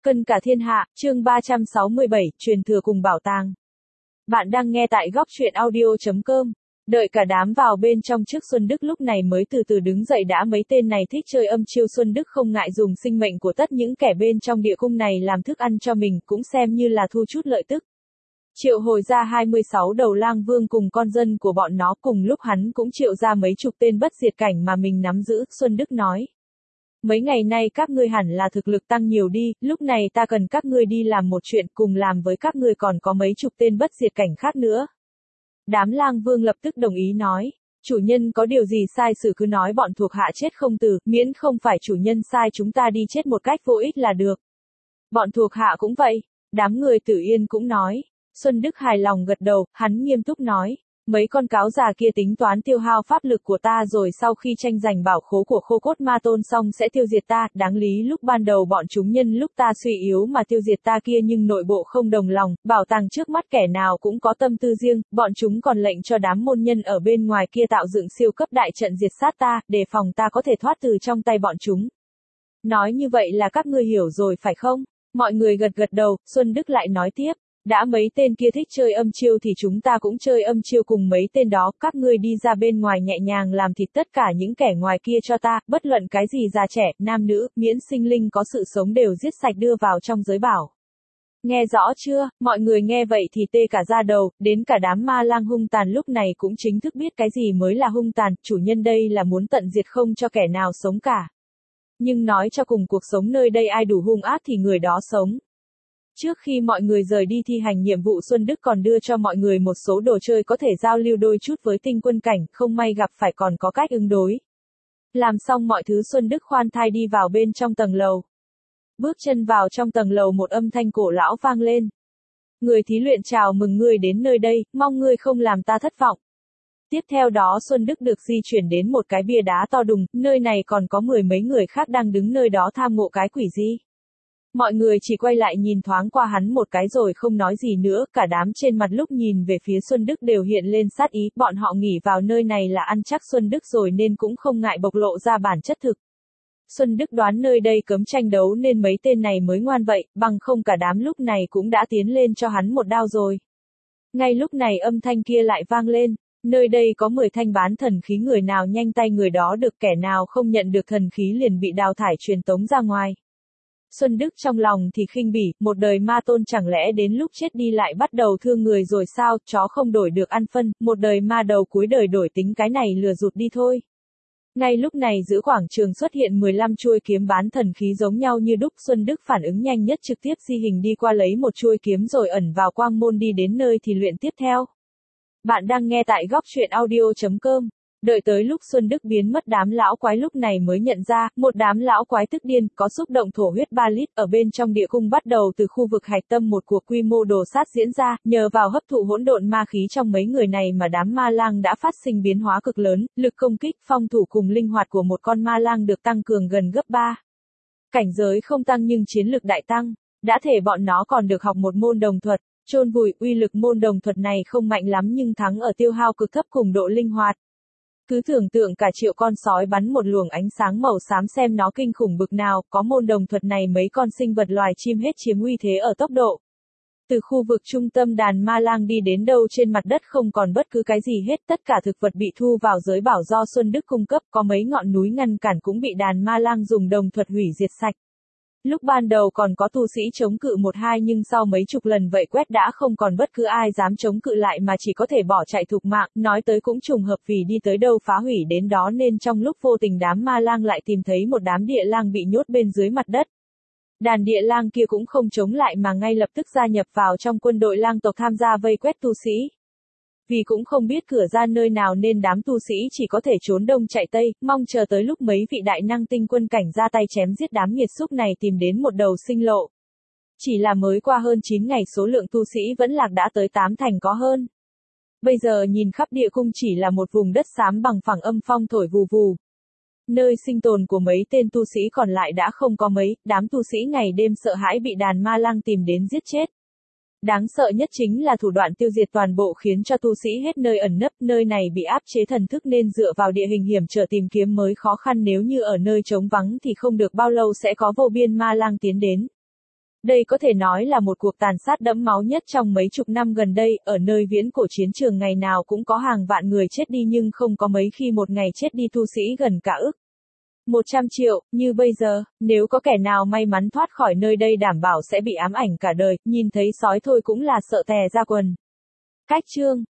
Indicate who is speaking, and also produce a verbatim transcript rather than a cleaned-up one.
Speaker 1: Cân cả thiên hạ, chương ba trăm sáu mươi bảy, truyền thừa cùng bảo tàng. Bạn đang nghe tại góc truyện audio chấm com. Đợi cả đám vào bên trong trước, Xuân Đức lúc này mới từ từ đứng dậy. Đã mấy tên này thích chơi âm chiêu, Xuân Đức không ngại dùng sinh mệnh của tất những kẻ bên trong địa cung này làm thức ăn cho mình, cũng xem như là thu chút lợi tức. Triệu hồi ra hai mươi sáu đầu lang vương cùng con dân của bọn nó, cùng lúc hắn cũng triệu ra mấy chục tên bất diệt cảnh mà mình nắm giữ. Xuân Đức nói: mấy ngày nay các ngươi hẳn là thực lực tăng nhiều đi, lúc này ta cần các ngươi đi làm một chuyện, cùng làm với các ngươi còn có mấy chục tên bất diệt cảnh khác nữa. Đám lang vương lập tức đồng ý nói: chủ nhân có điều gì sai sự cứ nói, bọn thuộc hạ chết không từ, miễn không phải chủ nhân sai chúng ta đi chết một cách vô ích là được. Bọn thuộc hạ cũng vậy. Đám người Tử Yên cũng nói. Xuân Đức hài lòng gật đầu, hắn nghiêm túc nói: mấy con cáo già kia tính toán tiêu hao pháp lực của ta, rồi sau khi tranh giành bảo khố của Khô Cốt Ma Tôn xong sẽ tiêu diệt ta. Đáng lý lúc ban đầu bọn chúng nhân lúc ta suy yếu mà tiêu diệt ta kia, nhưng nội bộ không đồng lòng, bảo tàng trước mắt kẻ nào cũng có tâm tư riêng, bọn chúng còn lệnh cho đám môn nhân ở bên ngoài kia tạo dựng siêu cấp đại trận diệt sát ta, đề phòng ta có thể thoát từ trong tay bọn chúng. Nói như vậy là các ngươi hiểu rồi phải không? Mọi người gật gật đầu. Xuân Đức lại nói tiếp: đã mấy tên kia thích chơi âm chiêu thì chúng ta cũng chơi âm chiêu cùng mấy tên đó, các ngươi đi ra bên ngoài nhẹ nhàng làm thịt tất cả những kẻ ngoài kia cho ta, bất luận cái gì già trẻ, nam nữ, miễn sinh linh có sự sống đều giết sạch đưa vào trong giới bảo. Nghe rõ chưa? Mọi người nghe vậy thì tê cả da đầu, đến cả đám ma lang hung tàn lúc này cũng chính thức biết cái gì mới là hung tàn, chủ nhân đây là muốn tận diệt không cho kẻ nào sống cả. Nhưng nói cho cùng, cuộc sống nơi đây ai đủ hung ác thì người đó sống. Trước khi mọi người rời đi thi hành nhiệm vụ, Xuân Đức còn đưa cho mọi người một số đồ chơi có thể giao lưu đôi chút với tinh quân cảnh, không may gặp phải còn có cách ứng đối. Làm xong mọi thứ, Xuân Đức khoan thai đi vào bên trong tầng lầu. Bước chân vào trong tầng lầu, một âm thanh cổ lão vang lên. Người thí luyện chào mừng ngươi đến nơi đây, mong ngươi không làm ta thất vọng. Tiếp theo đó Xuân Đức được di chuyển đến một cái bia đá to đùng, nơi này còn có mười mấy người khác đang đứng nơi đó tham ngộ cái quỷ gì. Mọi người chỉ quay lại nhìn thoáng qua hắn một cái rồi không nói gì nữa, cả đám trên mặt lúc nhìn về phía Xuân Đức đều hiện lên sát ý, bọn họ nghỉ vào nơi này là ăn chắc Xuân Đức rồi nên cũng không ngại bộc lộ ra bản chất thực. Xuân Đức đoán nơi đây cấm tranh đấu nên mấy tên này mới ngoan vậy, bằng không cả đám lúc này cũng đã tiến lên cho hắn một đao rồi. Ngay lúc này âm thanh kia lại vang lên: nơi đây có mười thanh bán thần khí, người nào nhanh tay người đó được, kẻ nào không nhận được thần khí liền bị đào thải truyền tống ra ngoài. Xuân Đức trong lòng thì khinh bỉ, một đời ma tôn chẳng lẽ đến lúc chết đi lại bắt đầu thương người rồi sao, chó không đổi được ăn phân, một đời ma đầu cuối đời đổi tính cái này lừa rụt đi thôi. Ngay lúc này giữa quảng trường xuất hiện mười lăm chuôi kiếm bán thần khí giống nhau như đúc, Xuân Đức phản ứng nhanh nhất trực tiếp di hình đi qua lấy một chuôi kiếm rồi ẩn vào quang môn đi đến nơi thì luyện tiếp theo. Bạn đang nghe tại góc truyện audio chấm com. Đợi tới lúc Xuân Đức biến mất, đám lão quái lúc này mới nhận ra, một đám lão quái tức điên, có xúc động thổ huyết ba lít, ở bên trong địa cung bắt đầu từ khu vực hạch tâm một cuộc quy mô đồ sát diễn ra, nhờ vào hấp thụ hỗn độn ma khí trong mấy người này mà đám ma lang đã phát sinh biến hóa cực lớn, lực công kích, phong thủ cùng linh hoạt của một con ma lang được tăng cường gần gấp ba. Cảnh giới không tăng nhưng chiến lực đại tăng, đã thể bọn nó còn được học một môn đồng thuật, chôn vùi. Uy lực môn đồng thuật này không mạnh lắm nhưng thắng ở tiêu hao cực thấp cùng độ linh hoạt. Cứ tưởng tượng cả triệu con sói bắn một luồng ánh sáng màu xám xem nó kinh khủng bực nào, có môn đồng thuật này mấy con sinh vật loài chim hết chiếm uy thế ở tốc độ. Từ khu vực trung tâm đàn ma lang đi đến đâu trên mặt đất không còn bất cứ cái gì hết, tất cả thực vật bị thu vào giới bảo do Xuân Đức cung cấp, có mấy ngọn núi ngăn cản cũng bị đàn ma lang dùng đồng thuật hủy diệt sạch. Lúc ban đầu còn có tu sĩ chống cự một hai nhưng sau mấy chục lần vậy quét đã không còn bất cứ ai dám chống cự lại mà chỉ có thể bỏ chạy thục mạng, nói tới cũng trùng hợp vì đi tới đâu phá hủy đến đó nên trong lúc vô tình đám ma lang lại tìm thấy một đám địa lang bị nhốt bên dưới mặt đất. Đàn địa lang kia cũng không chống lại mà ngay lập tức gia nhập vào trong quân đội lang tộc tham gia vây quét tu sĩ. Vì cũng không biết cửa ra nơi nào nên đám tu sĩ chỉ có thể trốn đông chạy tây, mong chờ tới lúc mấy vị đại năng tinh quân cảnh ra tay chém giết đám nghiệt xúc này tìm đến một đầu sinh lộ. Chỉ là mới qua hơn chín ngày số lượng tu sĩ vẫn lạc đã tới tám thành có hơn. Bây giờ nhìn khắp địa cung chỉ là một vùng đất xám bằng phẳng, âm phong thổi vù vù. Nơi sinh tồn của mấy tên tu sĩ còn lại đã không có mấy, đám tu sĩ ngày đêm sợ hãi bị đàn ma lang tìm đến giết chết. Đáng sợ nhất chính là thủ đoạn tiêu diệt toàn bộ khiến cho tu sĩ hết nơi ẩn nấp, nơi này bị áp chế thần thức nên dựa vào địa hình hiểm trở tìm kiếm mới khó khăn, nếu như ở nơi trống vắng thì không được bao lâu sẽ có vô biên ma lang tiến đến. Đây có thể nói là một cuộc tàn sát đẫm máu nhất trong mấy chục năm gần đây, ở nơi viễn cổ chiến trường ngày nào cũng có hàng vạn người chết đi nhưng không có mấy khi một ngày chết đi tu sĩ gần cả ức. một trăm triệu, như bây giờ, nếu có kẻ nào may mắn thoát khỏi nơi đây đảm bảo sẽ bị ám ảnh cả đời, nhìn thấy sói thôi cũng là sợ tè ra quần. Cách chương